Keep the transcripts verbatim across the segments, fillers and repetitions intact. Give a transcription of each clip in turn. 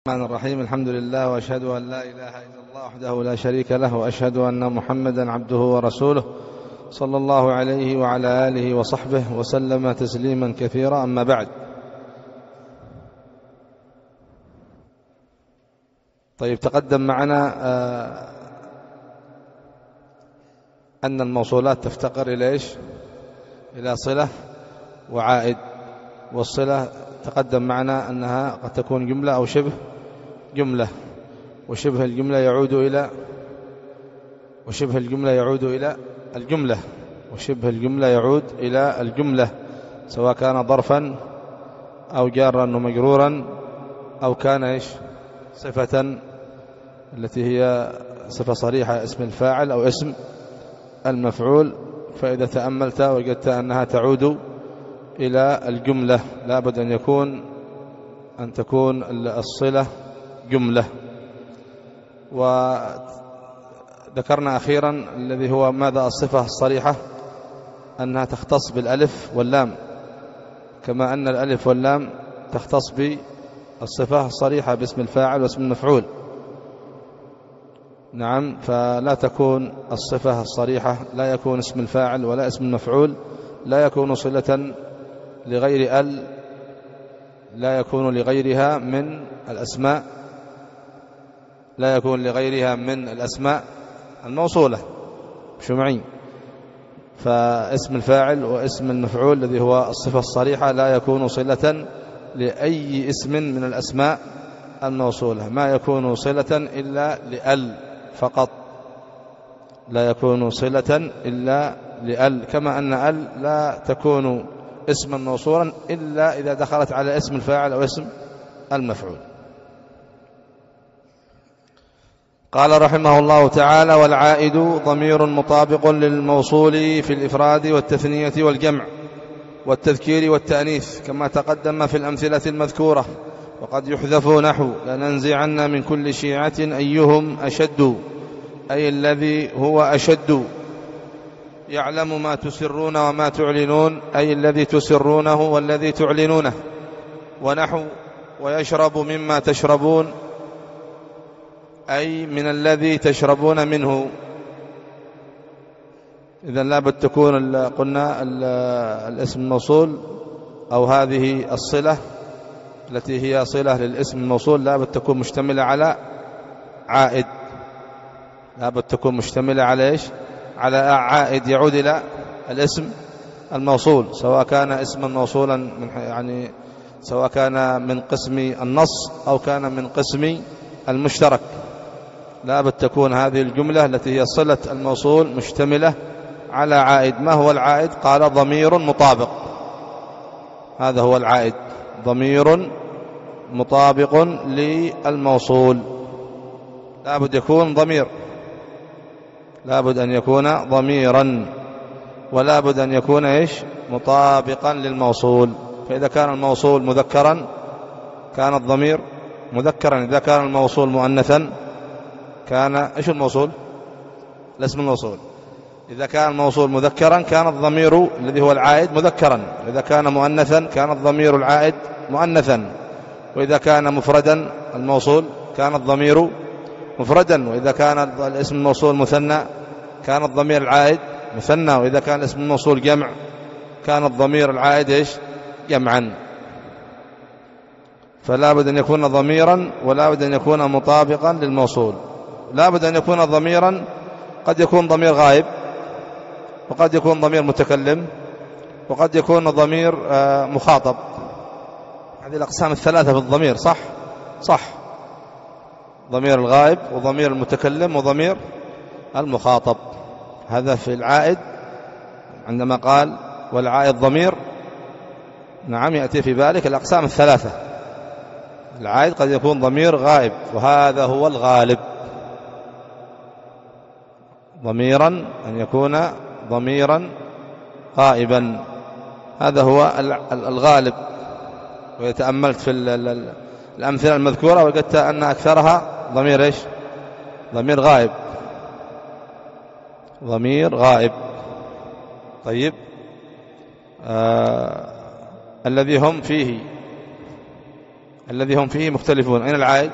الرحمن الرحيم. الحمد لله وأشهد أن لا إله إلا الله وحده لا شريك له، وأشهد أن محمدا عبده ورسوله صلى الله عليه وعلى آله وصحبه وسلم تسليما كثيرا. أما بعد، طيب تقدم معنا أن الموصولات تفتقر إلى إيش؟ إلى صلة وعائد. والصلة تقدم معنا أنها قد تكون جملة أو شبه جملة، وشبه الجملة يعود إلى وشبه الجملة يعود إلى الجملة وشبه الجملة يعود إلى الجملة سواء كان ظرفا أو جارا ومجرورا أو كان إيش؟ صفة التي هي صفة صريحة، اسم الفاعل أو اسم المفعول. فإذا تأملت وجدت أنها تعود إلى الجملة، لابد أن يكون أن تكون الصلة جملة. وذكرنا أخيرا الذي هو ماذا؟ الصفة الصريحة أنها تختص بالألف واللام، كما أن الألف واللام تختص بالصفة الصريحة باسم الفاعل واسم المفعول. نعم، فلا تكون الصفة الصريحة، لا يكون اسم الفاعل ولا اسم المفعول، لا يكون صلة لغير ال لا يكون لغيرها من الأسماء لا يكون لغيرها من الأسماء الموصولة. شو معي؟ فاسم الفاعل واسم المفعول الذي هو الصفة الصريحة لا يكون صلة لأي اسم من الأسماء الموصولة، ما يكون صلة إلا لأل فقط، لا يكون صلة إلا لأل، كما أن أل لا تكون اسما موصولا إلا إذا دخلت على اسم الفاعل أو اسم المفعول. قال رحمه الله تعالى: والعائد ضمير مطابق للموصول في الإفراد والتثنية والجمع والتذكير والتأنيث كما تقدم في الأمثلة المذكورة. وقد يحذف نحو: لننزعن من كل شيعة أيهم أشد، أي الذي هو أشد. يعلم ما تسرون وما تعلنون، أي الذي تسرونه والذي تعلنونه. ونحو: ويشرب مما تشربون، أي من الذي تشربون منه. إذن لابد تكون قلنا الاسم الموصول أو هذه الصلة التي هي صلة للاسم الموصول لابد تكون مشتملة على عائد، لابد تكون مشتملة على إيش؟ على عائد يعود إلى الاسم الموصول، سواء كان اسما موصولا من يعني سواء كان من قسم النص أو كان من قسم المشترك. لابد تكون هذه الجملة التي هي صلة الموصول مشتملة على عائد. ما هو العائد؟ قال: ضمير مطابق. هذا هو العائد، ضمير مطابق للموصول. لابد يكون ضمير، لابد أن يكون ضميرا، ولابد أن يكون إيش؟ مطابقا للموصول. فإذا كان الموصول مذكرا كان الضمير مذكرا، إذا كان الموصول مؤنثا كان إيش الموصول؟ الاسم الموصول. إذا كان الموصول مذكرا كان الضمير الذي هو العائد مذكرا، إذا كان مؤنثا كان الضمير العائد مؤنثا، وإذا كان مفردا الموصول كان الضمير مفردا، وإذا كان الاسم الموصول مثنى كان الضمير العائد مثنى، وإذا كان الاسم الموصول جمع كان الضمير العائد إيش؟ جمعا. فلا بد أن يكون ضميرا، ولا بد أن يكون مطابقا للموصول. لا بد أن يكون ضميرا، قد يكون ضمير غائب، وقد يكون ضمير متكلم، وقد يكون ضمير مخاطب. هذه الأقسام الثلاثة في الضمير، صح؟ صح، ضمير الغائب وضمير المتكلم وضمير المخاطب. هذا في العائد عندما قال والعائد ضمير، نعم، يأتي في بالك الأقسام الثلاثة. العائد قد يكون ضمير غائب، وهذا هو الغالب، ضميرا أن يكون ضميرا غائبا، هذا هو الغالب. ويتأملت في الأمثلة المذكورة وجدت أن أكثرها ضمير إيش؟ ضمير غائب، ضمير غائب. طيب، آه الذي هم فيه الذي هم فيه مختلفون. أين العائد؟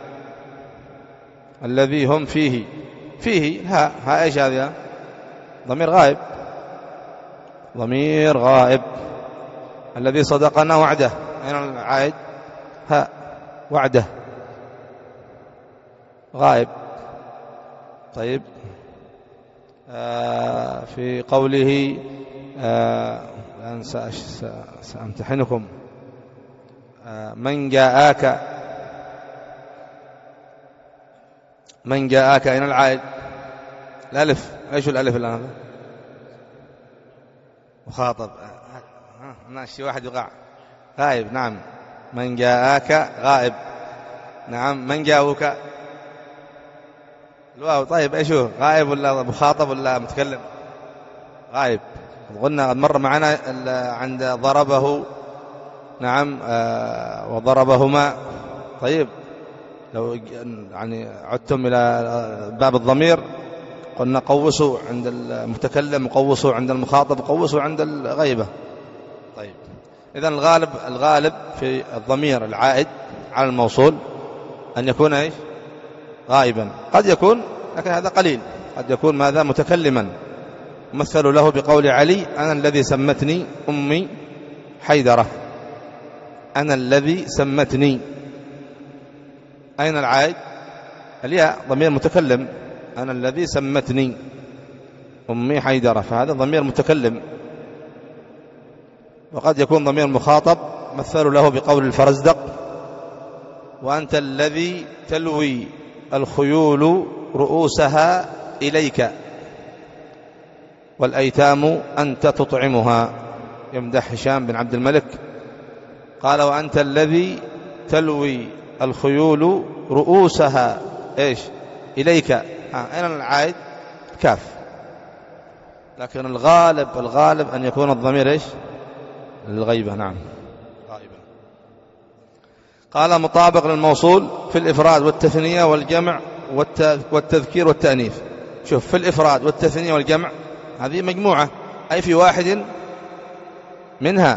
الذي هم فيه فيه ها ها إيش هذا؟ ضمير غائب، ضمير غائب. الذي صدقنا وعده، أين العائد؟ ها وعده غائب. طيب آه في قوله آه الآن سأمتحنكم آه من جاءك، من جاءك أين العائد؟ الألف. إيش الألف الآن؟ مخاطب. ها ماشي، واحد يقع غائب. نعم من جاءك غائب. نعم من جاءوك الواو. طيب ايش هو؟ غائب ولا مخاطب ولا متكلم؟ غائب. قلنا مر معنا عند ضربه. نعم آه وضربهما. طيب لو يعني عدتم إلى باب الضمير قلنا قوسوا عند المتكلم وقوسوا عند المخاطب وقوسوا عند الغيبة. طيب إذن الغالب الغالب في الضمير العائد على الموصول أن يكون إيش؟ غائبا. قد يكون، لكن هذا قليل، قد يكون ماذا؟ متكلما. مثلوا له بقول علي أنا الذي سمتني أمي حيدرة. أنا الذي سمتني. أين العائد؟ الياء، ضمير متكلم. أنا الذي سمتني أمي حيدرة، فهذا ضمير متكلم. وقد يكون ضمير مخاطب. مثلوا له بقول الفرزدق وأنت الذي تلوي الخيول رؤوسها إليك والأيتام أنت تطعمها. يمدح هشام بن عبد الملك قال وأنت الذي تلوي الخيول رؤوسها إيش؟ إليك. أين العائد؟ كاف. لكن الغالب الغالب أن يكون الضمير إيش؟ للغيبة. نعم غائبا. قال مطابق للموصول في الإفراد والتثنية والجمع والتذكير والتأنيث. شوف، في الإفراد والتثنية والجمع هذه مجموعة، أي في واحد منها،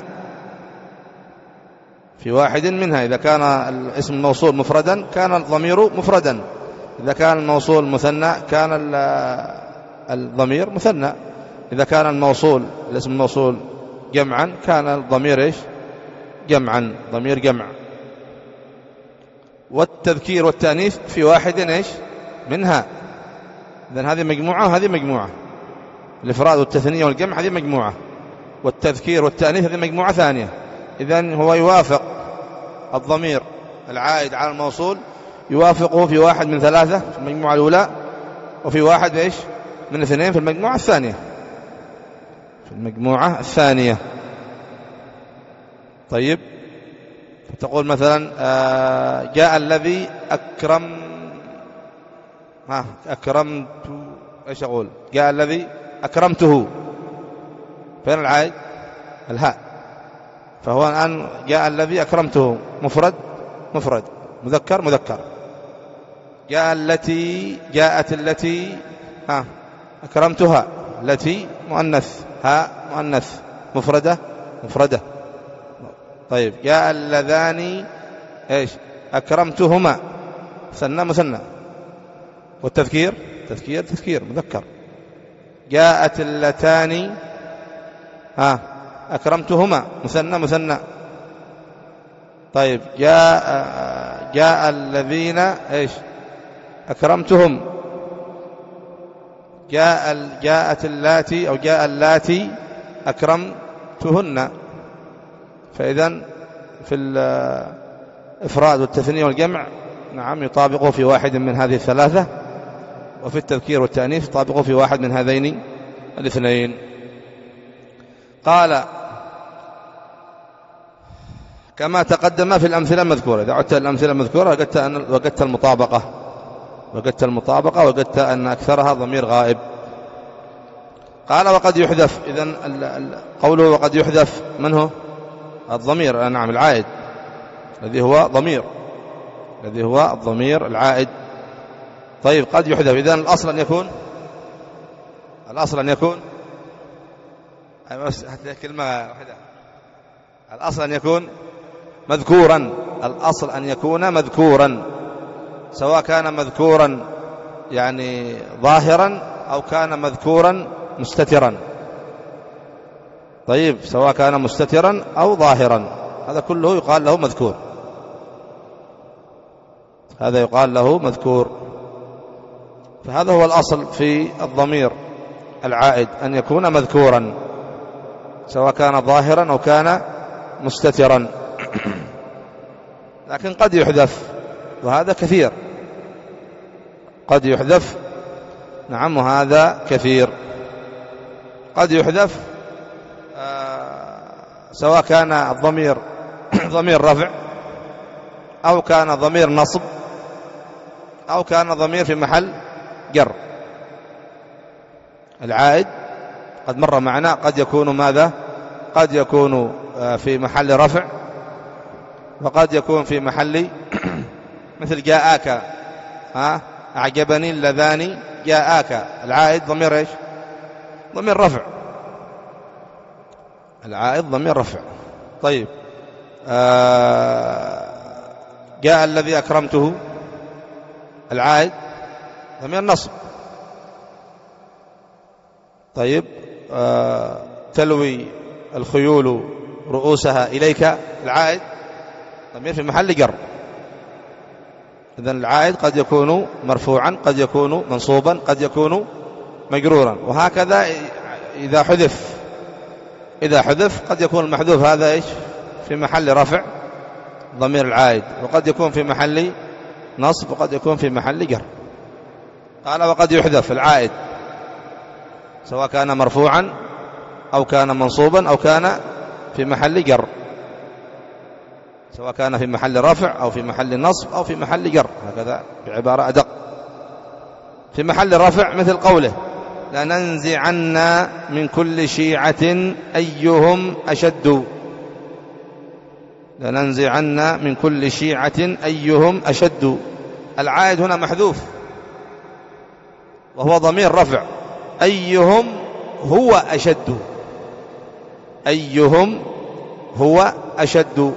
في واحد منها. إذا كان الاسم الموصول مفردا كان الضمير مفردا، إذا كان الموصول مثنى كان الضمير مثنى، إذا كان الموصول الاسم الموصول جمعا كان الضمير إيش؟ جمعا، ضمير جمع. والتذكير والتأنيث في واحد إيش؟ منها. إذن هذه مجموعة وهذه مجموعة. الإفراد والتثنية والجمع هذه مجموعة، والتذكير والتأنيث هذه مجموعة ثانية. إذن هو يوافق الضمير العائد على الموصول، يوافقه في واحد من ثلاثة في المجموعة الأولى، وفي واحد إيش؟ من اثنين في المجموعة الثانية، في المجموعة الثانية. طيب فتقول مثلا آه جاء الذي أكرم ها أكرمت. إيش أقول؟ جاء الذي أكرمته. فين العائد؟ الهاء. فهو الآن جاء الذي أكرمته مفرد مفرد، مذكر مذكر. جاء التي جاءت التي ها أكرمتها. التي مؤنث، ها مؤنث، مفردة مفردة. طيب جاء اللذان إيش؟ أكرمتهما، مثنى مثنى. والتذكير تذكير تذكير مذكر. جاءت اللتان ها أكرمتهما، مثنى مثنى. طيب جاء جاء الذين إيش؟ أكرمتهم. جاء جاءت اللاتي أو جاء اللاتي أكرمتهن. فإذن في الإفراد والتثنية والجمع نعم يطابقه في واحد من هذه الثلاثة، وفي التذكير والتأنيث يطابقه في واحد من هذين الاثنين. قال كما تقدم في الأمثلة المذكورة. إذا عدت الأمثلة المذكورة وجدت أن وجدت المطابقة وجدت المطابقة وجدت أن أكثرها ضمير غائب. قال وقد يحذف. إذن قوله وقد يحذف من هو؟ الضمير. نعم العائد الذي هو ضمير، الذي هو الضمير العائد. طيب قد يحذف. إذن الأصل أن يكون الأصل أن يكون كلمة واحدة. الأصل أن يكون مذكورا الأصل أن يكون مذكورا، سواء كان مذكورا يعني ظاهرا أو كان مذكورا مستترا. طيب، سواء كان مستترا أو ظاهرا، هذا كله يقال له مذكور، هذا يقال له مذكور. فهذا هو الأصل في الضمير العائد، أن يكون مذكورا سواء كان ظاهرا أو كان مستترا. لكن قد يحذف، وهذا كثير، قد يحذف، نعم، وهذا كثير. قد يحذف آه سواء كان الضمير ضمير رفع أو كان ضمير نصب أو كان ضمير في محل جر. العائد قد مر معنا قد يكون ماذا؟ قد يكون في محل رفع، وقد يكون في محل مثل جاءك، ها، أعجبني اللذان جاءك. العائد ضمير إيش؟ ضمير رفع، العائد ضمير رفع. طيب، آه جاء الذي أكرمته، العائد ضمير نصب. طيب، آه تلوي الخيول رؤوسها إليك، العائد ضمير في محل جر. إذن العائد قد يكون مرفوعا، قد يكون منصوبا، قد يكون مجرورا. وهكذا إذا حذف إذا حذف قد يكون المحذوف هذا إيش؟ في محل رفع ضمير العائد، وقد يكون في محل نصب، وقد يكون في محل جر. قال وقد يحذف العائد سواء كان مرفوعا أو كان منصوبا أو كان في محل جر، سواء كان في محل رفع أو في محل نصب أو في محل جر، هكذا بعبارة أدق. في محل رفع مثل قوله لننزعن من كل شيعة أيهم أشد، لننزعن من كل شيعة أيهم أشد. العائد هنا محذوف وهو ضمير رفع، أيهم هو أشد، أيهم هو أشد.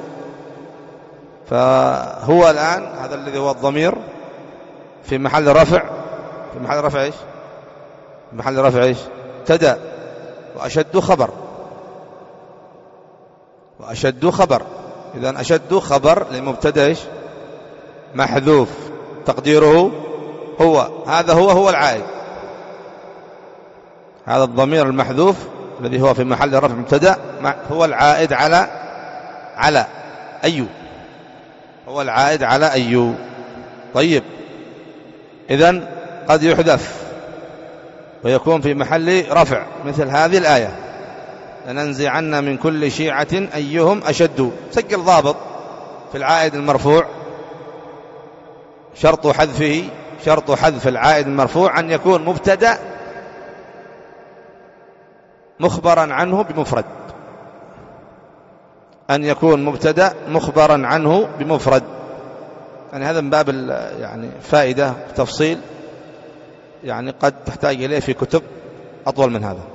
فهو الآن هذا الذي هو الضمير في محل رفع، في محل رفع إيش؟ في محل رفع إيش؟ ابتدأ، وأشد خبر، وأشد خبر. إذن أشد خبر لمبتدأ إيش؟ محذوف، تقديره هو. هذا هو هو العائد، هذا الضمير المحذوف الذي هو في محل رفع مبتدأ هو العائد على على أيو، هو العائد على أيو. طيب، إذن قد يحذف ويكون في محل رفع مثل هذه الآية لننزعن من كل شيعة أيهم أشد. سجل ضابط في العائد المرفوع، شرط حذفه شرط حذف العائد المرفوع أن يكون مبتدأ مخبرا عنه بمفرد، أن يكون مبتدأ مخبرا عنه بمفرد. يعني هذا من باب يعني فائدة تفصيل، يعني قد تحتاج إليه في كتب أطول من هذا.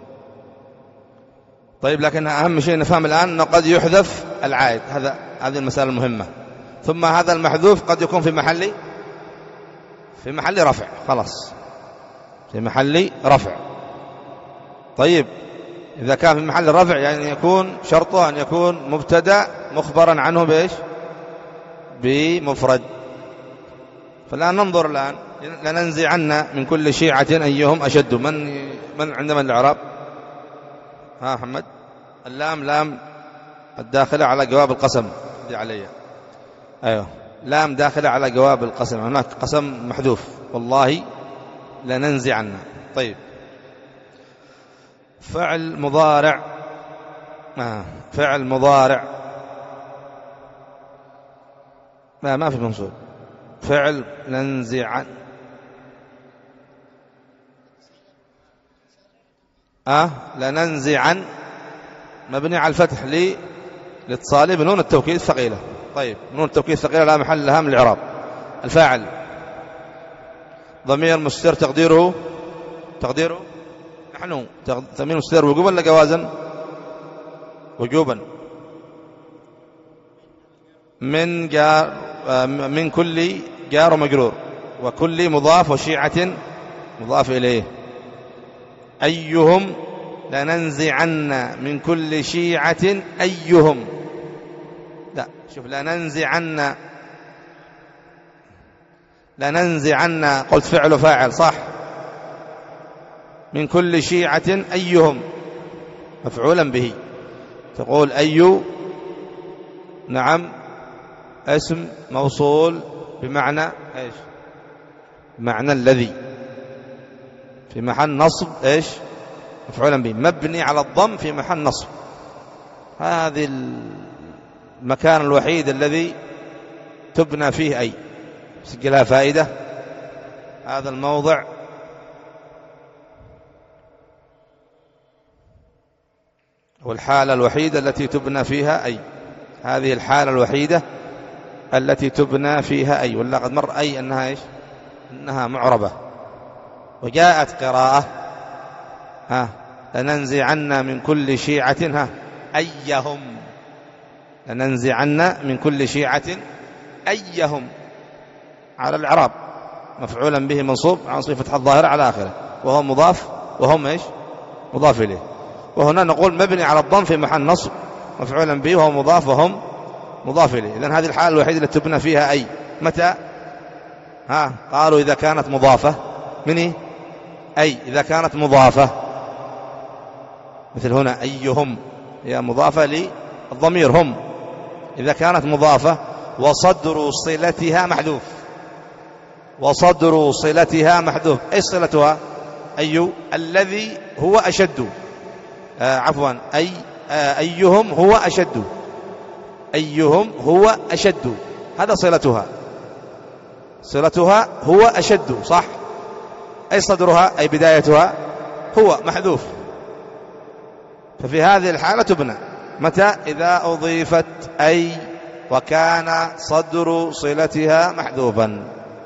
طيب، لكن أهم شيء نفهم الآن أنه قد يحذف العائد، هذا هذه المسألة المهمة. ثم هذا المحذوف قد يكون في محل في محل رفع، خلاص في محل رفع. طيب، إذا كان في محل رفع يعني يكون شرطه أن يكون مبتدأ مخبرا عنه بإيش؟ بمفرد. فالآن ننظر الآن لننزعن من كل شيعة أيهم أشد. من من عندما الإعراب؟ ها محمد؟ اللام لام الداخلة على جواب القسم دي علي. أيوه، لام داخلة على جواب القسم، هناك قسم محذوف، والله لننزعن. طيب، فعل مضارع، آه. فعل مضارع ما ما في منصوب. فعل ننزعن، آه لننزعن مبني على الفتح لي لاتصاله بنون التوكيد الثقيلة. طيب، نون التوكيد الثقيلة لا محل لها من الإعراب. الفاعل ضمير مستتر تقديره تقديره نحن. ضمير مستتر وجوبا ولا جوازا؟ وجوبا. من جار من كل جار ومجرور، وكل مضاف، وشيعة مضاف إليه. أيهم لننزعن من كل شيعة أيهم، لا شوف لننزعن، لننزعن قلت فعل وفاعل صح، من كل شيعة أيهم مفعولا به. تقول أي نعم اسم موصول بمعنى ايش؟ معنى الذي، في محل نصب ايش؟ مفعولا به، مبني على الضم في محل نصب. هذه المكان الوحيد الذي تبنى فيه أي، سجلها فائدة، هذا الموضع والحالة الوحيدة التي تبنى فيها أي، هذه الحالة الوحيدة التي تبنى فيها أي. ولا قد مر أي أنها إيش؟ أنها معربة. وجاءت قراءة ها لننزعن من كل شيعة ها أيهم، لننزعن من كل شيعة أيهم على الإعراب، مفعولا به منصوب عن صفة الظاهرة على آخره، وهو مضاف وهم إيش؟ مضاف إليه. وهنا نقول مبني على الضم في محل نصب مفعولا به وهو مضاف وهم مضاف إليه. إذن هذه الحالة الوحيدة التي تبنى فيها أي. متى؟ ها قالوا إذا كانت مضافة. مني أي إذا كانت مضافة، مثل هنا أيهم هي مضافة للضمير هم، إذا كانت مضافة وصدر صلتها محذوف، وصدر صلتها محذوف. إيش صلتها؟ أي الذي هو أشد، آه عفوا أي آه أيهم هو أشد، أيهم هو أشد، هذا صلتها، صلتها هو أشد صح. أي صدرها أي بدايتها هو محذوف، ففي هذه الحالة تبنى. متى؟ إذا أضيفت أي وكان صدر صلتها محذوفا،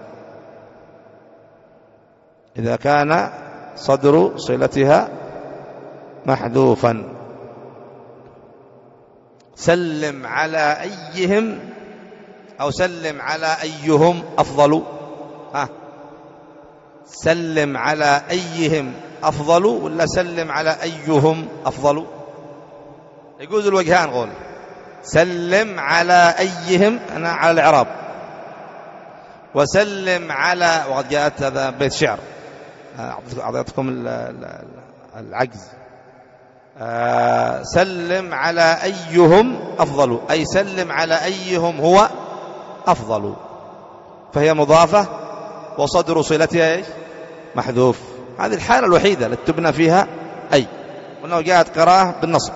إذا كان صدر صلتها محذوفا. سلم على أيهم أو سلم على أيهم أفضل، ها سلم على أيهم أفضل ولا سلم على أيهم أفضل؟ يجوز الوجهان. قول سلم على أيهم أنا على الإعراب، وسلم على، وقد جاءت هذا بيت شعر أعطيتكم العجز، سلم على أيهم أفضل، أي سلم على أيهم هو أفضل، فهي مضافة وصدر صلتها إيش؟ محذوف. هذه الحالة الوحيدة التي تبنى فيها أي. وأنه جاءت قراءة بالنصب.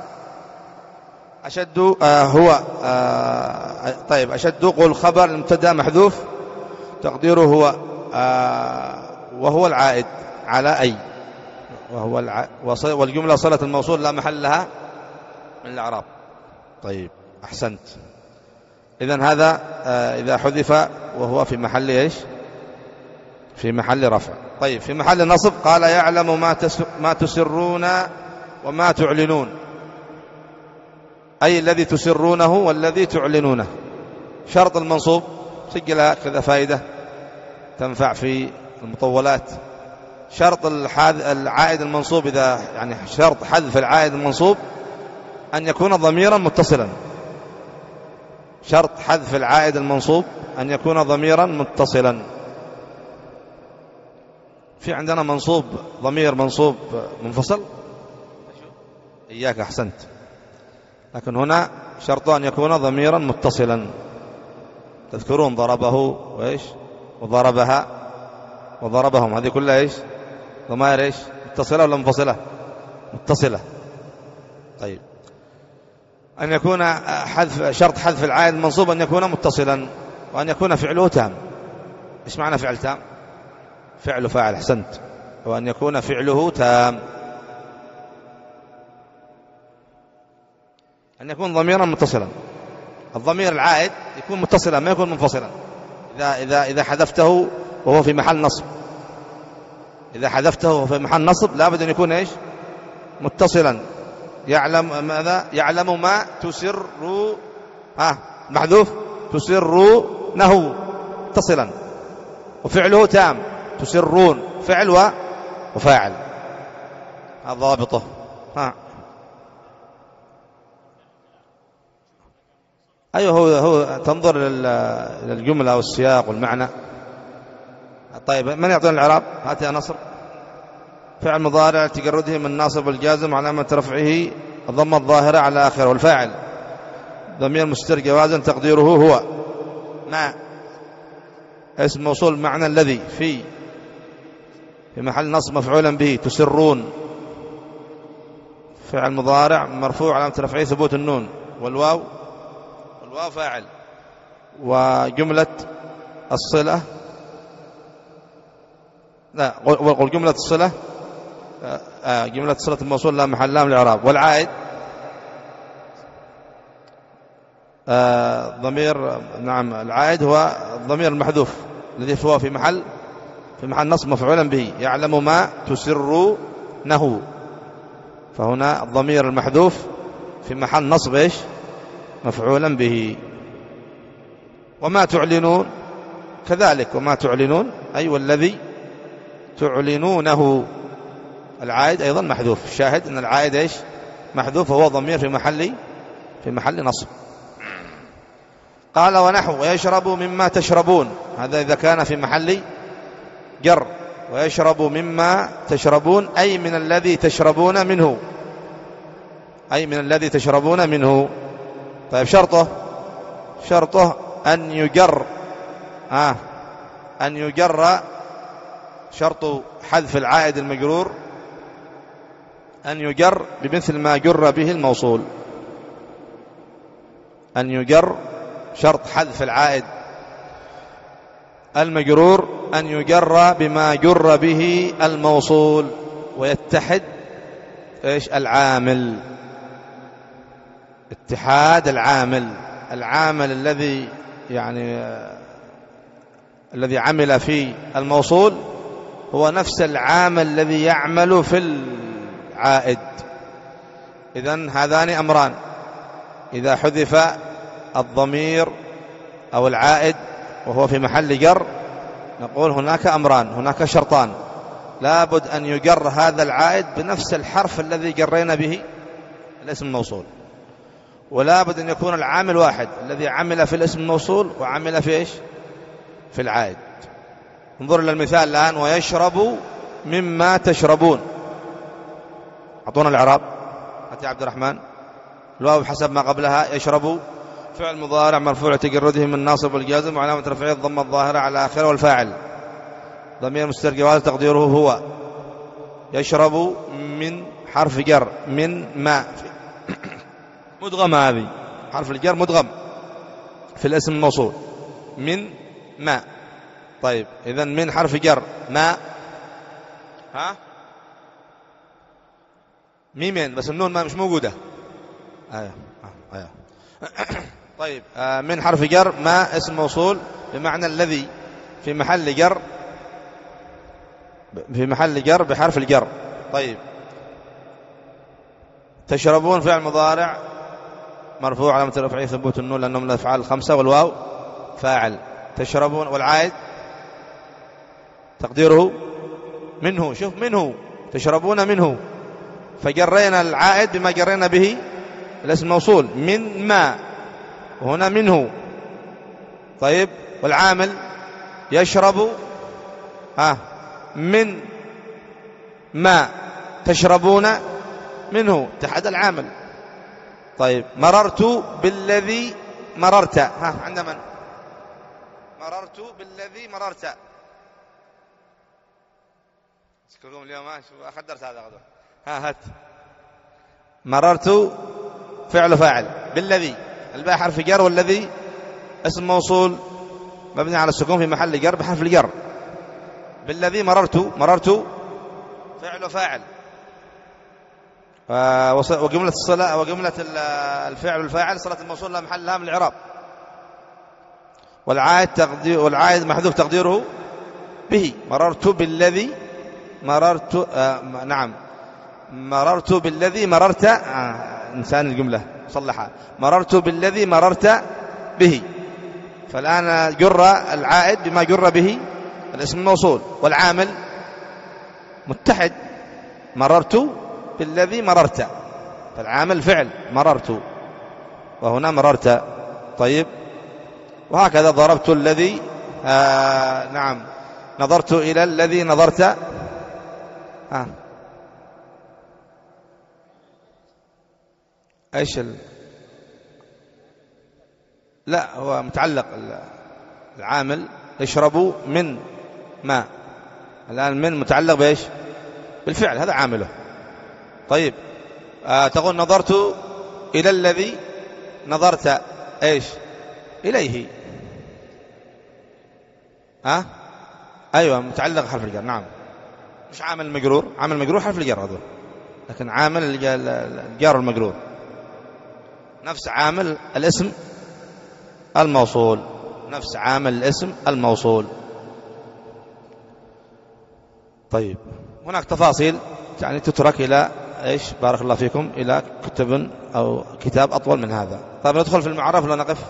أشد آه هو آه طيب أشد قل خبر المبتدا محذوف تقديره هو آه وهو العائد على أي، وهو الع... والجملة صلة الموصول لا محل لها من الإعراب. طيب أحسنت. إذن هذا آه إذا حذف وهو في محل إيش؟ في محل رفع. طيب في محل نصب قال يعلم ما, تس... ما تسرون وما تعلنون، أي الذي تسرونه والذي تعلنونه. شرط المنصوب سجلها كذا فائدة تنفع في المطولات. شرط العائد المنصوب إذا يعني شرط حذف العائد المنصوب أن يكون ضميرا متصلا. شرط حذف العائد المنصوب أن يكون ضميرا متصلا. في عندنا منصوب ضمير منصوب منفصل، إياك أحسنت، لكن هنا شرط أن يكون ضميرا متصلا. تذكرون ضربه وإيش وضربها وضربهم، هذه كلها إيش؟ ضمائر إيش؟ متصلة ولا منفصلة؟ متصلة. طيب أن يكون حذف شرط حذف العائد المنصوب أن يكون متصلا وأن يكون فعله تام. إيش معنى فعل تام؟ فعل فاعل، أحسنت. وأن يكون فعله تام، أن يكون ضميرا متصلا. الضمير العائد يكون متصلا ما يكون منفصلا. إذا إذا إذا حذفته وهو في محل نصب، إذا حذفته وهو في محل نصب لابد أن يكون إيش؟ متصلا. يعلم ماذا؟ يعلم ما تسر ها محذوف تسرونه متصلا، وفعله تام تسرون فعل وفاعل. هذا ضابطه. ها أيوه هو, هو تنظر للجملة والسياق والمعنى. طيب من يعطينا الإعراب؟ هات يا نصر. فعل مضارع تجرده من ناصب والجازم علامة رفعه الضمة الظاهرة على آخره، والفاعل ضمير مستتر جوازا تقديره هو ما اسم موصول معنى الذي في في محل نصب مفعولا به تسرون فعل مضارع مرفوع علامة رفعه ثبوت النون، والواو والواو فاعل. وجملة الصلة لا قل جملة الصلة آه جملة صلة الموصول لا محل لها من الإعراب. والعائد آه ضمير نعم العائد هو الضمير المحذوف الذي هو في محل في محل نصب مفعولا به يعلم ما تسرونه، فهنا الضمير المحذوف في محل نصب ايش مفعولا به. وما تعلنون كذلك، وما تعلنون أي والذي تعلنونه العائد أيضا محذوف. الشاهد أن العائد إيش محذوف وهو ضمير في محل في محل نصب. قال ونحو ويشرب مما تشربون، هذا إذا كان في محل جر. ويشرب مما تشربون أي من الذي تشربون منه، أي من الذي تشربون منه. طيب شرطه شرطه أن يجر آه أن يجر شرط حذف العائد المجرور أن يجر بمثل ما جر به الموصول. أن يجر شرط حذف العائد المجرور أن يجر بما جر به الموصول ويتحد إيش العامل، اتحاد العامل. العامل الذي يعني الذي عمل في الموصول هو نفس العامل الذي يعمل في العائد. إذن هذان أمران، إذا حذف الضمير أو العائد وهو في محل جر نقول هناك أمران، هناك شرطان. لابد أن يجر هذا العائد بنفس الحرف الذي جرينا به الاسم الموصول، ولا بد أن يكون العامل واحد الذي عمل في الاسم الموصول وعمل في إيش في العائد. انظر للمثال الآن ويشرب مما تشربون. أعطونا الإعراب أتي عبد الرحمن. الواو حسب ما قبلها يشرب فعل مضارع مرفوع تجرده من ناصب والجازم وعلامة رفعه الضمة الظاهرة على آخره، والفاعل ضمير مستتر جواز تقديره هو. يشرب من حرف جر من ما مدغم، هذه حرف الجر مدغم في الاسم الموصول من ما. طيب إذن من حرف جر ما ها ميمين بس النون ما مش موجودة. آية. آية. طيب آه من حرف جر ما اسم موصول بمعنى الذي في محل جر في محل جر بحرف الجر. طيب تشربون فعل مضارع مرفوع علامة رفعه ثبوت النون لأنه من الأفعال الخمسة، والواو فاعل. تشربون والعائد تقديره منه. شوف منه تشربون منه، فجرينا العائد بما جرينا به الاسم الموصول من ما، وهنا منه. طيب والعامل يشرب ها من ما تشربون منه اتحد العامل. طيب مررت بالذي مررت، ها عند من؟ مررت بالذي مررت. اسكتكم اليوم ما اخذ درس هذا غدا. ها هات مررت فعل فاعل بالذي الباء حرف جر والذي اسم موصول مبني على السكون في محل جر بحرف الجر. بالذي مررت مررت فعل فاعل وجملة الصلة وجملة الفعل والفاعل صلة الموصول لا محل لها من الإعراب. والعائد تقدير والعائد محذوف تقديره به. مررت بالذي مررت آه نعم مررت بالذي مررت آه إنسان الجملة صلحها. مررت بالذي مررت به. فالآن جر العائد بما جر به الاسم الموصول، والعامل متحد، مررت بالذي مررت، فالعامل فعل مررت، وهنا مررت. طيب، وهكذا ضربت الذي، آه نعم، نظرت إلى الذي نظرت. آه. ايش ال... لا، هو متعلق العامل يشرب من ماء، الآن من متعلق بإيش؟ بالفعل، هذا عامله. طيب، آه تقول نظرت إلى الذي نظرت ايش؟ إليه. ها أه؟ أيوة، متعلق حرف الجر. نعم، مش عامل المجرور، عامل المجرور حرف الجر هذول، لكن عامل الجار المجرور نفس عامل الاسم الموصول، نفس عامل الاسم الموصول. طيب، هناك تفاصيل يعني تترك إلى إيش؟ بارك الله فيكم، إلى كتب أو كتاب أطول من هذا. طيب، ندخل في المعرف ولا نقف؟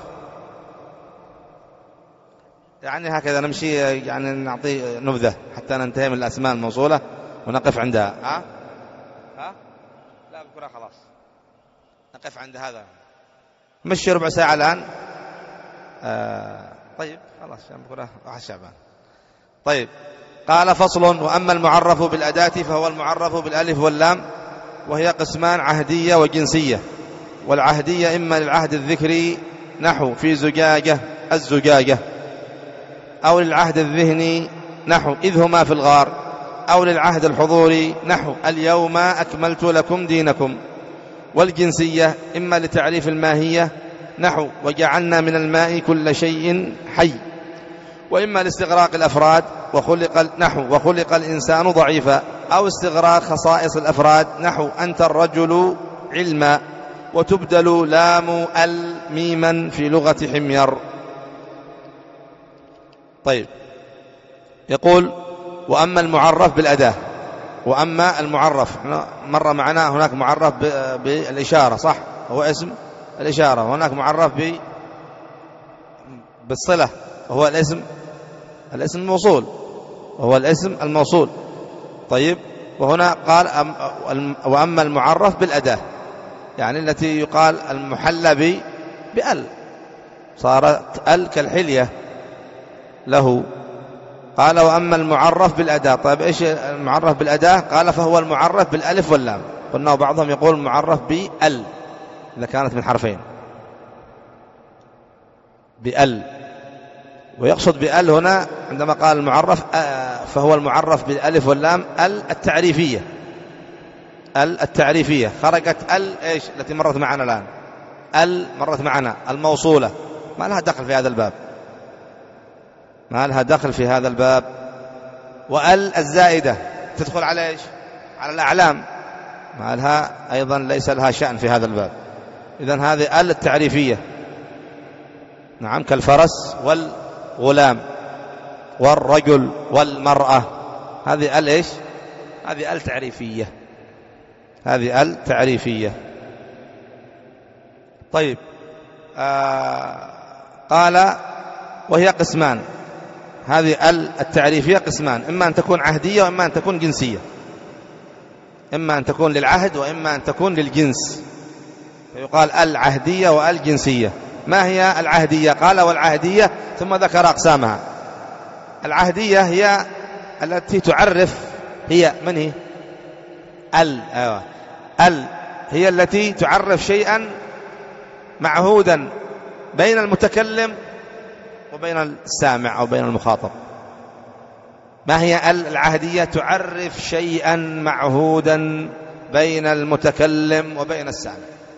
يعني هكذا نمشي، يعني نعطي نبذة حتى ننتهي من الأسماء الموصولة ونقف عندها. ها ها لا، بكرة خلاص نقف عند هذا، مشي ربع ساعة الآن. آه طيب خلاص، بكرة واحد شعبان. طيب، قال فصل: وأما المعرف بالأداة فهو المعرف بالألف واللام، وهي قسمان: عهدية وجنسية. والعهدية إما للعهد الذكري نحو في زجاجة الزجاجة، أو للعهد الذهني نحو إذ هما في الغار، أو للعهد الحضوري نحو اليوم أكملت لكم دينكم. والجنسية إما لتعريف الماهية نحو وجعلنا من الماء كل شيء حي، وإما لاستغراق الأفراد وخلق نحو وخلق الإنسان ضعيفا، أو استغراق خصائص الأفراد نحو أنت الرجل علما، وتبدل لام ال ميما في لغة حمير. طيب، يقول: وأما المعرف بالأداة. وأما المعرف، مر معنا هناك معرف بالإشارة، صح، هو اسم الإشارة، وهناك معرف بالصلة، وهو الاسم الاسم الموصول، وهو الاسم الموصول. طيب، وهنا قال: وأما المعرف بالأداة، يعني التي يقال المحلى بأل، صارت أل كالحلية له. قال: وأما المعرف بالأداة. طيب، إيش المعرف بالأداة؟ قال: فهو المعرف بالألف واللام. قلنا بعضهم يقول المعرف بأل إذا كانت من حرفين، بأل. ويقصد بأل هنا عندما قال المعرف فهو المعرف بالألف واللام ال التعريفية، ال التعريفية. خرجت ال إيش التي مرت معنا الآن؟ ال مرت معنا الموصولة، ما لها دخل في هذا الباب، ما لها دخل في هذا الباب. وال الزائدة تدخل على إيش؟ على الأعلام، ما لها أيضا، ليس لها شأن في هذا الباب. إذن هذه ال التعريفية، نعم، كالفرس والغلام والرجل والمرأة، هذه ال إيش؟ هذه ال تعريفية، هذه ال تعريفية. طيب، آه قال: وهي قسمان. هذه ال التعريفية قسمان: إما أن تكون عهدية وإما أن تكون جنسية، إما أن تكون للعهد وإما أن تكون للجنس، فيقال العهدية والجنسية. ما هي العهدية؟ قال: والعهدية، ثم ذكر أقسامها. العهدية هي التي تعرف، هي من هي؟ ال أيوة. ال هي التي تعرف شيئا معهودا بين المتكلم وبين السامع أو بين المخاطب. ما هي ال العهدية؟ تعرف شيئا معهودا بين المتكلم وبين السامع.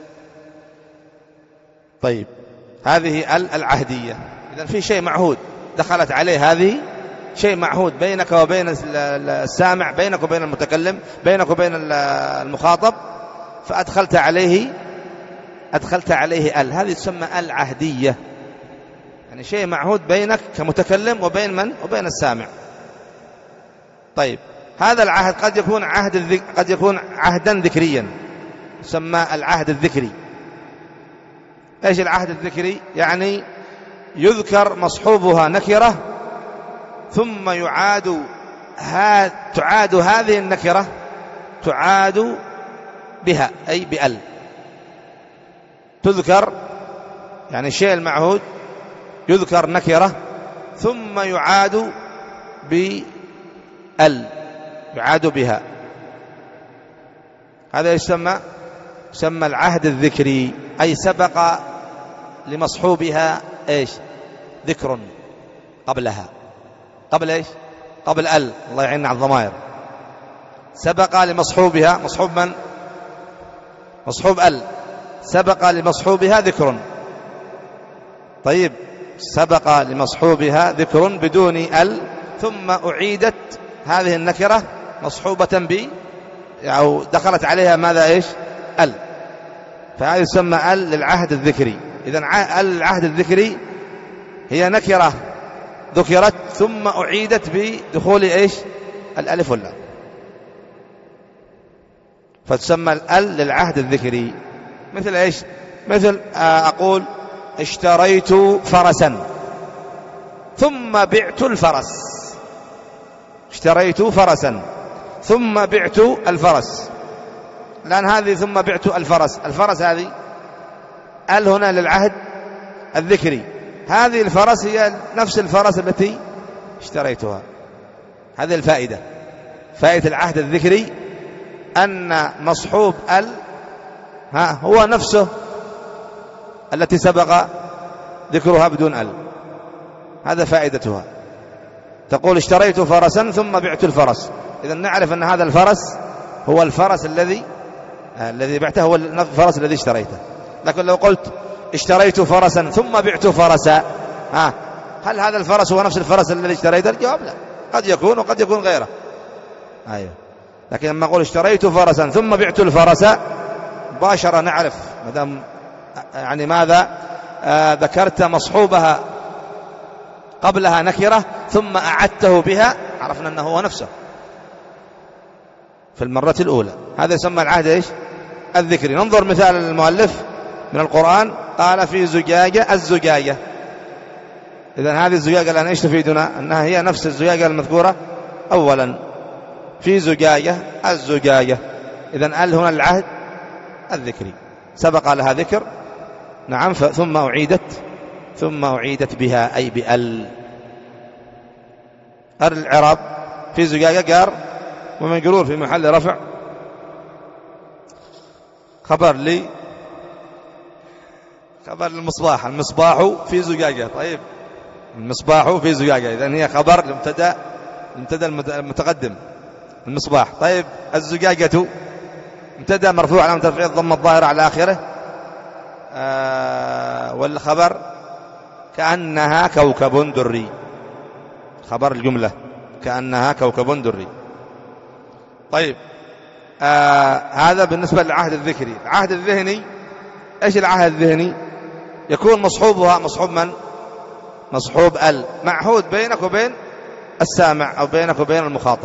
طيب، هذه ال العهدية. إذن في شيء معهود دخلت عليه، هذه شيء معهود بينك وبين السامع، بينك وبين المتكلم، بينك وبين المخاطب، فأدخلت عليه أدخلت عليه ال، هذه تسمى العهدية، يعني شيء معهود بينك كمتكلم وبين من؟ وبين السامع. طيب، هذا العهد قد يكون عهد الذك... قد يكون عهدا ذكريا، يسمى العهد الذكري. ايش العهد الذكري؟ يعني يذكر مصحوبها نكرة ثم يعاد ها تعاد هذه النكرة تعاد بها أي بأل. تذكر يعني الشيء المعهود يذكر نكرة ثم يعاد بأل يعاد بها. هذا يسمى يسمى العهد الذكري، أي سبق لمصحوبها إيش؟ ذكر قبلها. قبل إيش؟ قبل أل. الله يعيننا على الضمائر. سبق لمصحوبها، مصحوب من؟ مصحوب أل. سبق لمصحوبها ذكر. طيب سبق لمصحوبها ذكر بدون أل، ثم أعيدت هذه النكرة مصحوبة ب أو دخلت عليها ماذا إيش؟ أل. فهذا يسمى أل للعهد الذكري. إذن أل للعهد الذكري هي نكرة ذكرت ثم أعيدت بدخول إيش؟ الألف واللام، فتسمى الأل للعهد الذكري. مثل إيش؟ مثل أقول اشتريت فرسا ثم بعت الفرس. اشتريت فرسا ثم بعت الفرس، لأن هذه ثم بعت الفرس، الفرس هذه أل هنا للعهد الذكري. هذه الفرس هي نفس الفرس التي اشتريتها. هذه الفائدة، فائدة العهد الذكري أن مصحوب أل ها هو نفسه التي سبق ذكرها بدون أل. هذا فائدتها. تقول اشتريت فرسا ثم بعت الفرس، إذن نعرف أن هذا الفرس هو الفرس الذي الذي بعته، هو الفرس الذي اشتريته. لكن لو قلت اشتريت فرسا ثم بعت فرسا، ها هل هذا الفرس هو نفس الفرس الذي اشتريته؟ الجواب لا، قد يكون وقد يكون غيره. أيوه. لكن لما أقول اشتريت فرسا ثم بعت الفرس مباشرة نعرف مدام يعني ماذا آه ذكرت مصحوبها قبلها نكرة ثم أعدته بها، عرفنا أنه هو نفسه في المرة الأولى. هذا يسمى العهد إيش؟ الذكري. ننظر مثال المؤلف من القرآن، قال في زجاجة الزجاجة. إذن هذه الزجاجة الآن إيش تفيدنا؟ أنها هي نفس الزجاجة المذكورة أولا في زجاجة الزجاجة. إذن أل هنا العهد الذكري، سبق لها ذكر نعم ثم أعيدت ثم أعيدت بها أي بأل. أر العراب في زجاجة قار ومجرور في محل رفع خبر لي خبر المصباح. المصباح في زجاجة. طيب المصباح في زجاجة، إذن هي خبر لمبتدأ المبتدأ المتقدم المصباح. طيب الزجاجة مبتدأ مرفوع علامة رفعه الضمة الظاهرة على آخره، آه والخبر كأنها كوكب دري. خبر الجملة كأنها كوكب دري. طيب آه هذا بالنسبة للعهد الذكري. العهد الذهني، ايش العهد الذهني؟ يكون مصحوبها مصحوب من؟ مصحوب ال، معهود بينك وبين السامع أو بينك وبين المخاطب.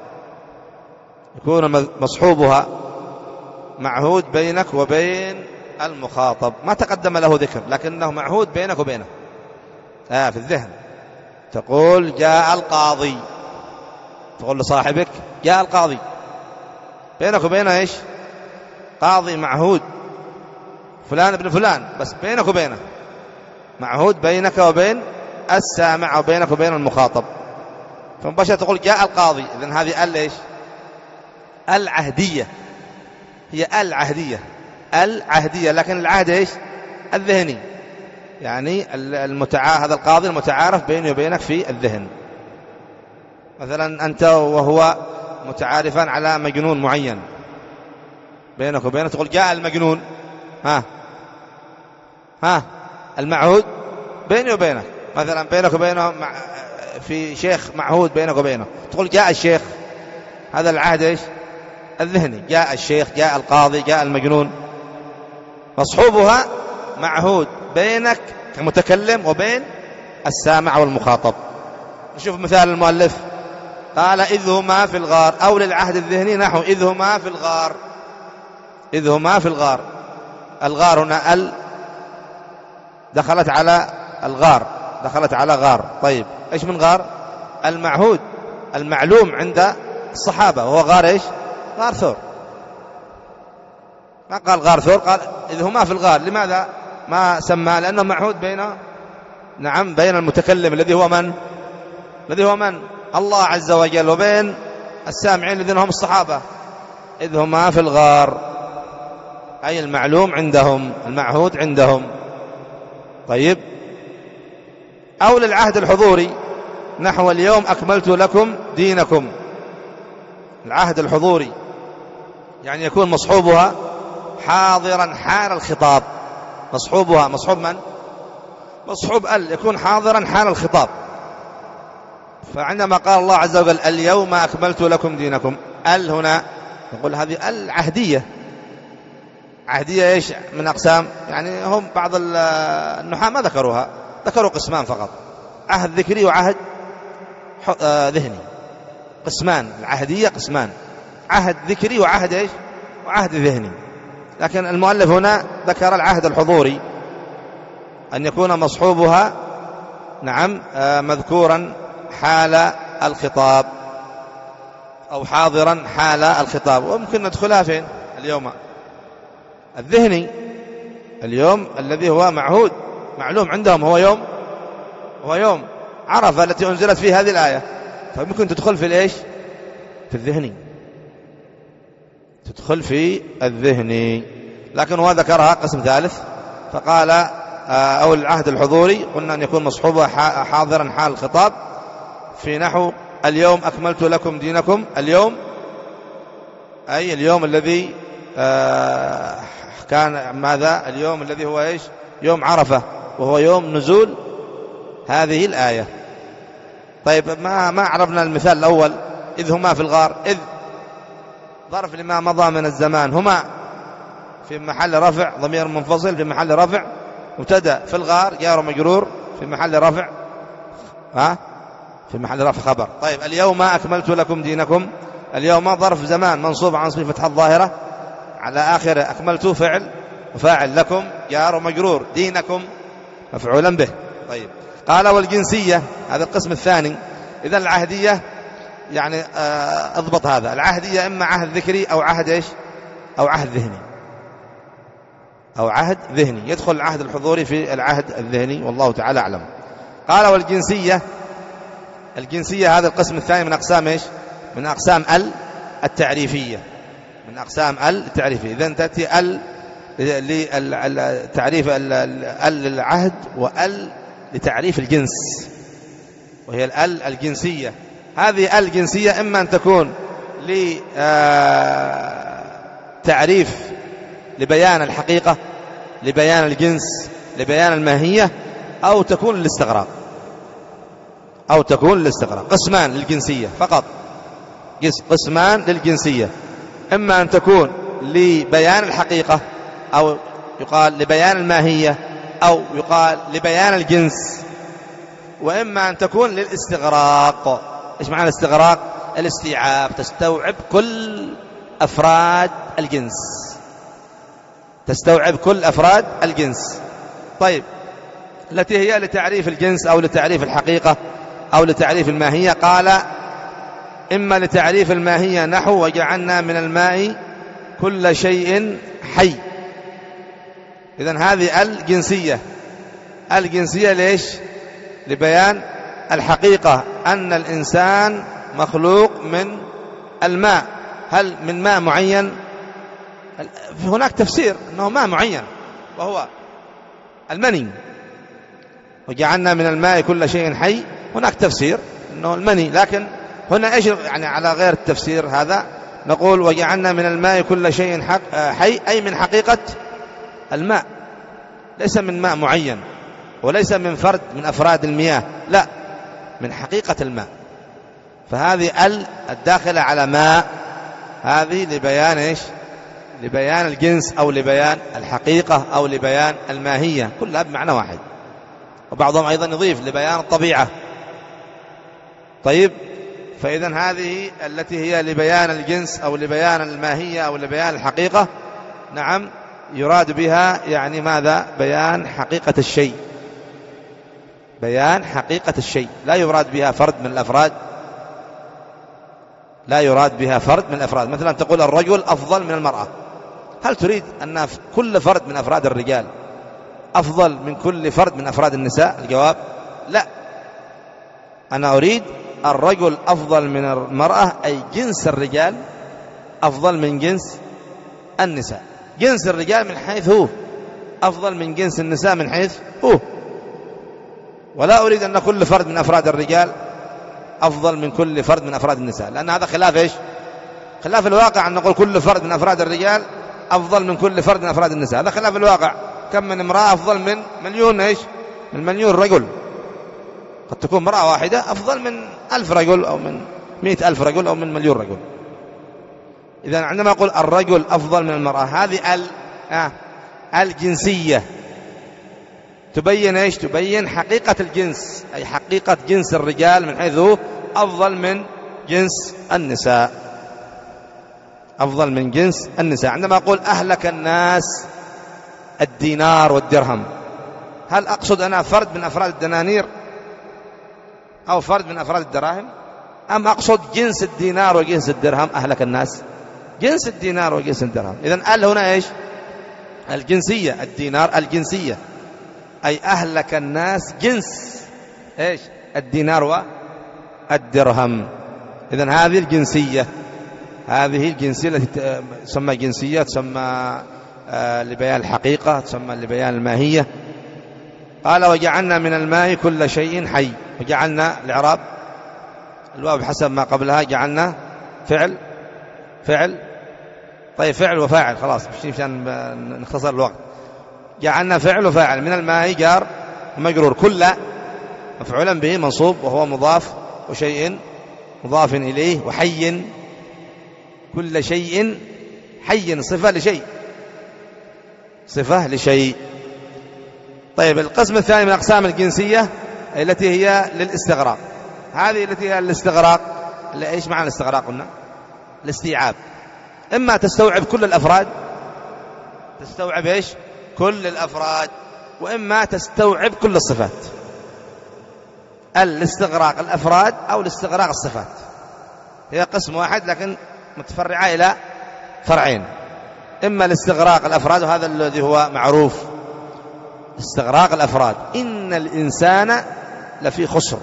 يكون مصحوبها معهود بينك وبين المخاطب، ما تقدم له ذكر لكنه معهود بينك وبينه آه في الذهن. تقول جاء القاضي، تقول لصاحبك جاء القاضي، بينك وبينه ايش؟ قاضي معهود فلان ابن فلان، بس بينك وبينه معهود بينك وبين السامع أو بينك وبين المخاطب. فمباشرة تقول جاء القاضي. إذن هذه ال ايش؟ العهدية، هي العهدية العهدية لكن العهد ايش؟ الذهني، يعني المتعا هذا القاضي المتعارف بيني وبينك في الذهن. مثلا أنت وهو متعارفان على مجنون معين، بينك وبينه تقول جاء المجنون. ها ها المعهود بيني وبينك، مثلا بينك وبينه مع في شيخ معهود بينك وبينه، تقول جاء الشيخ. هذا العهد ايش؟ الذهني. جاء الشيخ، جاء القاضي، جاء المجنون، مصحوبها معهود بينك كمتكلم وبين السامع والمخاطب. نشوف مثال المؤلف، قال إذ هما في الغار، أو للعهد الذهني نحو إذ هما في الغار. إذ هما في الغار، الغار هنا ال دخلت على الغار، دخلت على غار. طيب إيش من غار؟ المعهود المعلوم عند الصحابة، وهو غار إيش؟ غار ثور. ما قال غار ثور، قال إذ هما في الغار. لماذا ما سمى؟ لأنه معهود بين نعم بين المتكلم الذي هو من؟ الذي هو من؟ الله عز وجل، وبين السامعين الذين هم الصحابة، إذ هما في الغار، أي المعلوم عندهم، المعهود عندهم. طيب، أو للعهد الحضوري نحو اليوم أكملت لكم دينكم. العهد الحضوري يعني يكون مصحوبها حاضرا حال الخطاب. مصحوبها مصحوب من؟ مصحوب ال، يكون حاضرا حال الخطاب. فعندما قال الله عز وجل اليوم أكملت لكم دينكم، ال هنا نقول هذه ال عهدية. عهدية إيش من أقسام؟ يعني هم بعض النحاة ما ذكروها، ذكروا قسمان فقط، عهد ذكري وعهد ذهني. قسمان، العهدية قسمان، عهد ذكري وعهد إيش؟ وعهد ذهني. لكن المؤلف هنا ذكر العهد الحضوري، أن يكون مصحوبها نعم مذكورا حال الخطاب أو حاضرا حال الخطاب. وممكن ندخلها فين؟ اليوم الذهني، اليوم الذي هو معهود معلوم عندهم، هو يوم هو يوم عرفة التي أنزلت فيه هذه الآية. فممكن تدخل في الإيش؟ في الذهني، تدخل في الذهني. لكن هو ذكرها قسم ثالث فقال أو العهد الحضوري قلنا أن يكون مصحوبه حاضرا حال الخطاب، في نحو اليوم أكملت لكم دينكم. اليوم أي اليوم الذي كان ماذا؟ اليوم الذي هو إيش؟ يوم عرفة، وهو يوم نزول هذه الآية. طيب ما ما عرفنا المثال الأول، إذ هما في الغار. إذ ظرف لما مضى من الزمان، هما في محل رفع ضمير منفصل في محل رفع مبتدأ، في الغار جار ومجرور في محل رفع ها في محل رفع خبر. طيب اليوم أكملت لكم دينكم، اليوم ظرف زمان منصوب عن صفة فتحة الظاهرة على آخره، أكملت فعل وفاعل، لكم جار ومجرور، دينكم مفعولا به. طيب قال والجنسية، هذا القسم الثاني. إذا العهدية يعني آه اضبط هذا، العهدية إما عهد ذكري أو عهد إيش؟ أو عهد ذهني، أو عهد ذهني. يدخل العهد الحضوري في العهد الذهني، والله تعالى أعلم. قال والجنسية، الجنسية هذا القسم الثاني من أقسام إيش؟ من أقسام ال التعريفية، من أقسام ال التعريفية. إذن تأتي ال للتعريف ال للعهد، وال لتعريف الجنس، وهي ال الجنسية. هذه الجنسية إما أن تكون لتعريف لبيان الحقيقة، لبيان الجنس، لبيان الماهية، أو تكون للاستغراق، أو تكون للاستغراق. قسمان للجنسية فقط، قسمان للجنسية، إما أن تكون لبيان الحقيقة، أو يقال لبيان الماهية، أو يقال لبيان الجنس، وإما أن تكون للاستغراق. إيش معنى الاستغراق؟ الاستيعاب، تستوعب كل أفراد الجنس، تستوعب كل أفراد الجنس. طيب التي هي لتعريف الجنس أو لتعريف الحقيقة أو لتعريف الماهية. قال إما لتعريف الماهية نحو وجعلنا من الماء كل شيء حي. إذن هذه الجنسية، الجنسية ليش؟ لبيان الحقيقة، أن الإنسان مخلوق من الماء. هل من ماء معين؟ هناك تفسير أنه ماء معين وهو المني، وجعلنا من الماء كل شيء حي. هناك تفسير أنه المني، لكن هنا إيش يعني على غير التفسير هذا نقول وجعلنا من الماء كل شيء حي، أي من حقيقة الماء، ليس من ماء معين، وليس من فرد من أفراد المياه، لا، من حقيقة الماء. فهذه ال الداخلة على ماء، هذه لبيان إيش؟ لبيان الجنس أو لبيان الحقيقة أو لبيان الماهية، كلها بمعنى واحد. وبعضهم أيضا يضيف لبيان الطبيعة. طيب فإذا هذه التي هي لبيان الجنس أو لبيان الماهية أو لبيان الحقيقة، نعم يراد بها يعني ماذا؟ بيان حقيقة الشيء، بيان حقيقة الشيء، لا يراد بها فرد من الأفراد، لا يراد بها فرد من الأفراد. مثلا تقول الرجل أفضل من المرأة، هل تريد أن كل فرد من أفراد الرجال أفضل من كل فرد من أفراد النساء؟ الجواب لا، أنا أريد الرجل أفضل من المرأة، أي جنس الرجال أفضل من جنس النساء، جنس الرجال من حيث هو أفضل من جنس النساء من حيث هو، ولا أريد أن كل فرد من أفراد الرجال أفضل من كل فرد من أفراد النساء، لأن هذا خلاف إيش؟ خلاف الواقع أن نقول كل فرد من أفراد الرجال أفضل من كل فرد من أفراد النساء، هذا خلاف الواقع. كم من امرأة أفضل من مليون إيش؟ من مليون رجل، قد تكون امرأة واحدة أفضل من ألف رجل أو من مئة ألف رجل أو من مليون رجل. إذا عندما أقول الرجل أفضل من المرأة، هذه ال آه الجنسية تبين إيش؟ تبين حقيقة الجنس، أي حقيقة جنس الرجال من حيث هو أفضل من جنس النساء، أفضل من جنس النساء. عندما أقول أهلك الناس الدينار والدرهم، هل أقصد أنا فرد من أفراد الدنانير أو فرد من أفراد الدراهم، أم أقصد جنس الدينار وجنس الدرهم؟ أهلك الناس جنس الدينار وجنس الدرهم. إذن ال هنا إيش؟ الجنسية، الدينار الجنسية، أي أهلك الناس جنس إيش؟ الدينار والدرهم. إذن هذه الجنسية، هذه الجنسية التي تسمى جنسية، تسمى لبيان الحقيقة، تسمى لبيان الماهية. قال وجعلنا من الماء كل شيء حي، وجعلنا الإعراب الواو بحسب ما قبلها، جعلنا فعل فعل طيب فعل وفاعل، خلاص مشان نختصر الوقت. جعلنا فعل وفاعل، من الماء جار مجرور، كل مفعولا به منصوب وهو مضاف، وشيء مضاف إليه، وحي كل شيء حي صفة لشيء، صفة لشيء. طيب القسم الثاني من أقسام الجنسية التي هي للاستغراق، هذه التي هي الاستغراق. إيش معنى الاستغراق؟ قلنا الاستيعاب، إما تستوعب كل الأفراد، تستوعب إيش؟ كل الأفراد، وإما تستوعب كل الصفات. الاستغراق الأفراد أو الاستغراق الصفات، هي قسم واحد لكن متفرعة إلى فرعين. إما الاستغراق الأفراد، وهذا الذي هو معروف، استغراق الأفراد، إن الإنسان لفي خسر،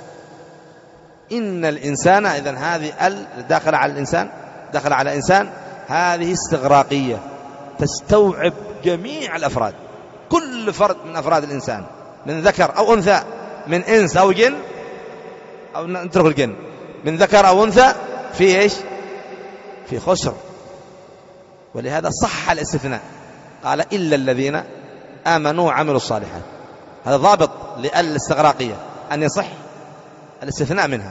إن الإنسان، إذن هذه ال داخل على الإنسان، داخل على إنسان، هذه استغراقية تستوعب جميع الأفراد، كل فرد من أفراد الإنسان، من ذكر أو أنثى، من إنس أو جن، أو نترك الجن، من ذكر أو أنثى، في إيش؟ في خسر. ولهذا صح الاستثناء، قال إلا الذين آمنوا وعملوا الصالحات، هذا ضابط للاستغراقية، أن يصح الاستثناء منها،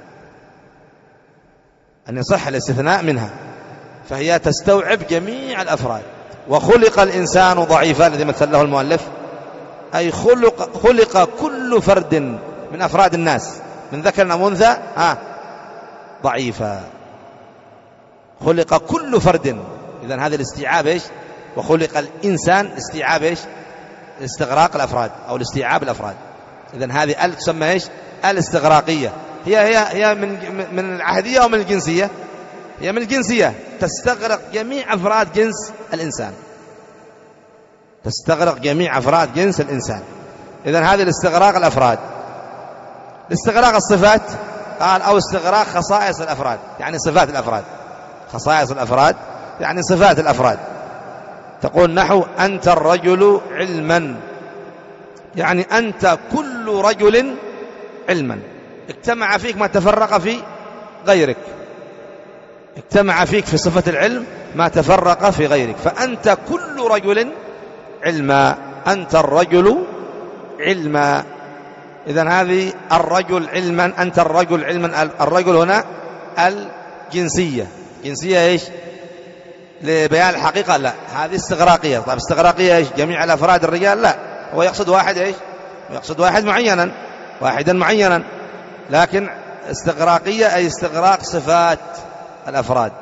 أن يصح الاستثناء منها، فهي تستوعب جميع الأفراد. وخلق الإنسان ضعيفا، الذي مثل له المؤلف، أي خلق, خلق كل فرد من أفراد الناس من ذكر أو أنثى آه ضعيفا، خلق كل فرد. إذن هذا الاستيعاب إيش؟ وخلق الإنسان استيعاب إيش؟ استغراق الأفراد أو الاستيعاب الأفراد. إذن هذه ال تسمى إيش؟ الاستغراقية. هي هي هي من من العهدية ومن الجنسية، هي من الجنسية، تستغرق جميع أفراد جنس الإنسان، تستغرق جميع أفراد جنس الإنسان. إذن هذه الاستغراق الأفراد. الاستغراق الصفات، قال أو استغراق خصائص الأفراد، يعني صفات الأفراد، خصائص الأفراد يعني صفات الأفراد. تقول نحو أنت الرجل علما، يعني أنت كل رجل علما، اجتمع فيك ما تفرق في غيرك، اجتمع فيك في صفة العلم ما تفرق في غيرك، فأنت كل رجل علما، أنت الرجل علما. إذن هذه الرجل علما، أنت الرجل علما. الرجل هنا الجنسية، جنسية إيش؟ لبيان الحقيقة؟ لا، هذه استغراقية. طيب استغراقية إيش؟ جميع الأفراد الرجال؟ لا، هو يقصد واحد إيش؟ يقصد واحد معينا، واحدا معينا، لكن استغراقية أي استغراق صفات الأفراد.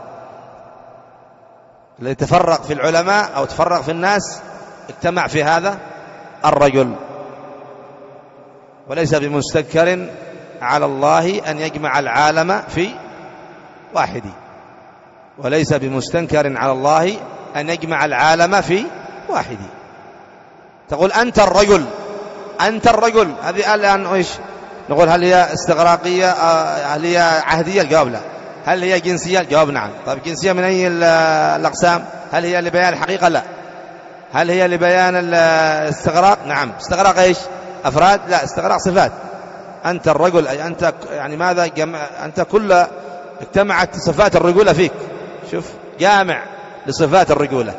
اللي تفرق في العلماء أو تفرق في الناس اجتمع في هذا الرجل. وليس بمستنكر على الله أن يجمع العالم في واحد، وليس بمستنكر على الله أن يجمع العالم في واحد. تقول أنت الرجل، أنت الرجل، هذه الآن إيش نقول؟ هل هي استغراقية؟ هل هي عهدية؟ الجواب لا. هل هي جنسية؟ الجواب نعم. طيب جنسية من أي الأقسام؟ هل هي لبيان الحقيقة؟ لا. هل هي لبيان الاستغراق؟ نعم. استغراق إيش؟ أفراد؟ لا، استغراق صفات. أنت الرجل أي أنت، يعني ماذا جمع؟ أنت كل اجتمعت صفات الرجولة فيك. شوف، جامع لصفات الرجولة.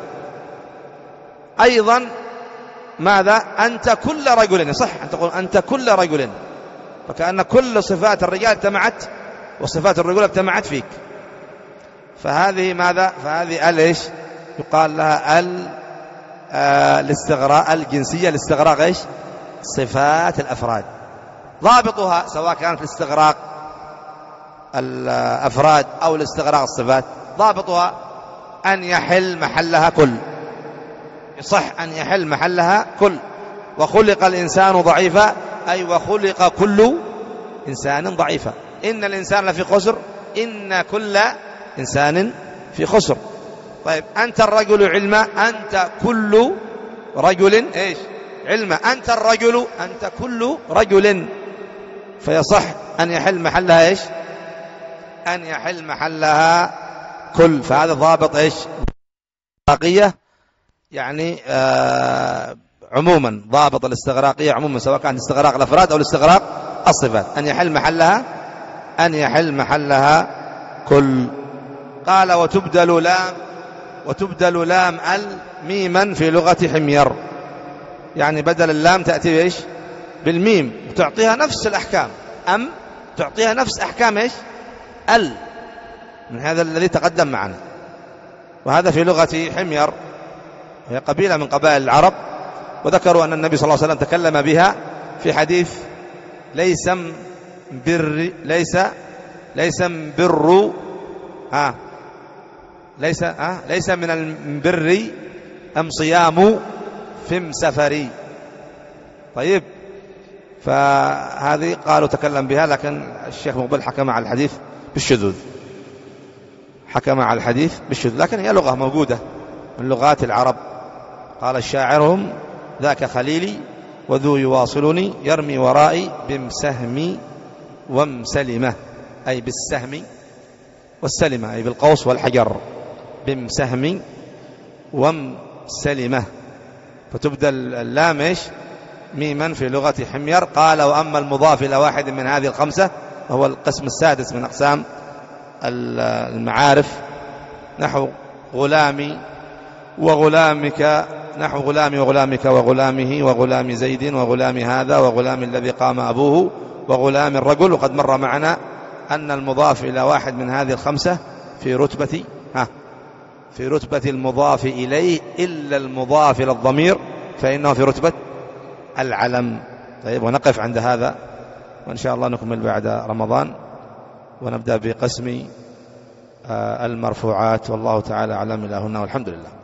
أيضا ماذا؟ أنت كل رجل، صح أن تقول أنت كل رجل، فكأن كل صفات الرجال اجتمعت وصفات الرجولة اجتمعت فيك. فهذه ماذا؟ فهذه ال إيش يقال لها؟ ال الاستغراق الجنسية، الاستغراق إيش؟ صفات الأفراد. ضابطها سواء كانت الاستغراق الأفراد أو الاستغراق الصفات، ضابطها أن يحل محلها كل، صح أن يحل محلها كل. وخلق الإنسان ضعيفا، أي وخلق كل إنسان ضعيفا. إن الإنسان لفي خسر، إن كل إنسان في خسر. طيب أنت الرجل علما، أنت كل رجل إيش؟ علما. أنت الرجل، أنت كل رجل، فيصح أن يحل محلها إيش؟ أن يحل محلها كل. فهذا ضابط إيش؟ الاستغراقية، يعني آه عموما ضابط الاستغراقية عموما، سواء كان استغراق الأفراد أو الاستغراق الصفات، أن يحل محلها أن يحل محلها كل. قال وتبدل لام، وتبدل لام ال ميما في لغة حمير، يعني بدل اللام تأتي إيش؟ بالميم، وتعطيها نفس الأحكام. أم تعطيها نفس أحكام إيش؟ ال، من هذا الذي تقدم معنا. وهذا في لغة حمير، وهي قبيلة من قبائل العرب، وذكروا أن النبي صلى الله عليه وسلم تكلم بها في حديث ليس بر ليس ليس بر ها ليس ها ليس من البر أم صيام فم سفري. طيب، فهذه قالوا تكلم بها، لكن الشيخ مقبل حكم على الحديث بالشذوذ، حكم على الحديث بالشذوذ، لكن هي لغة موجودة من لغات العرب. قال الشاعرهم ذاك خليلي وذو يواصلني يرمي ورائي بمسهمي ومسلمة، أي بالسهم والسلمة، أي بالقوس والحجر، بمسهمي ومسلمة. فتبدل اللام إيش؟ ميما في لغة حمير. قال وأما المضاف إلى واحد من هذه الخمسة وهو القسم السادس من أقسام المعارف، نحو غلامي وغلامك، نحو غلامي وغلامك وغلامه وغلام زيد وغلام هذا وغلام الذي قام أبوه وغلام الرجل. وقد مر معنا أن المضاف إلى واحد من هذه الخمسة في رتبة ها في رتبة المضاف إليه، إلا المضاف إلى الضمير فإنه في رتبة العلم. طيب، ونقف عند هذا، وإن شاء الله نكمل بعد رمضان ونبدأ بقسم المرفوعات. والله تعالى أعلم. إلهنا والحمد لله.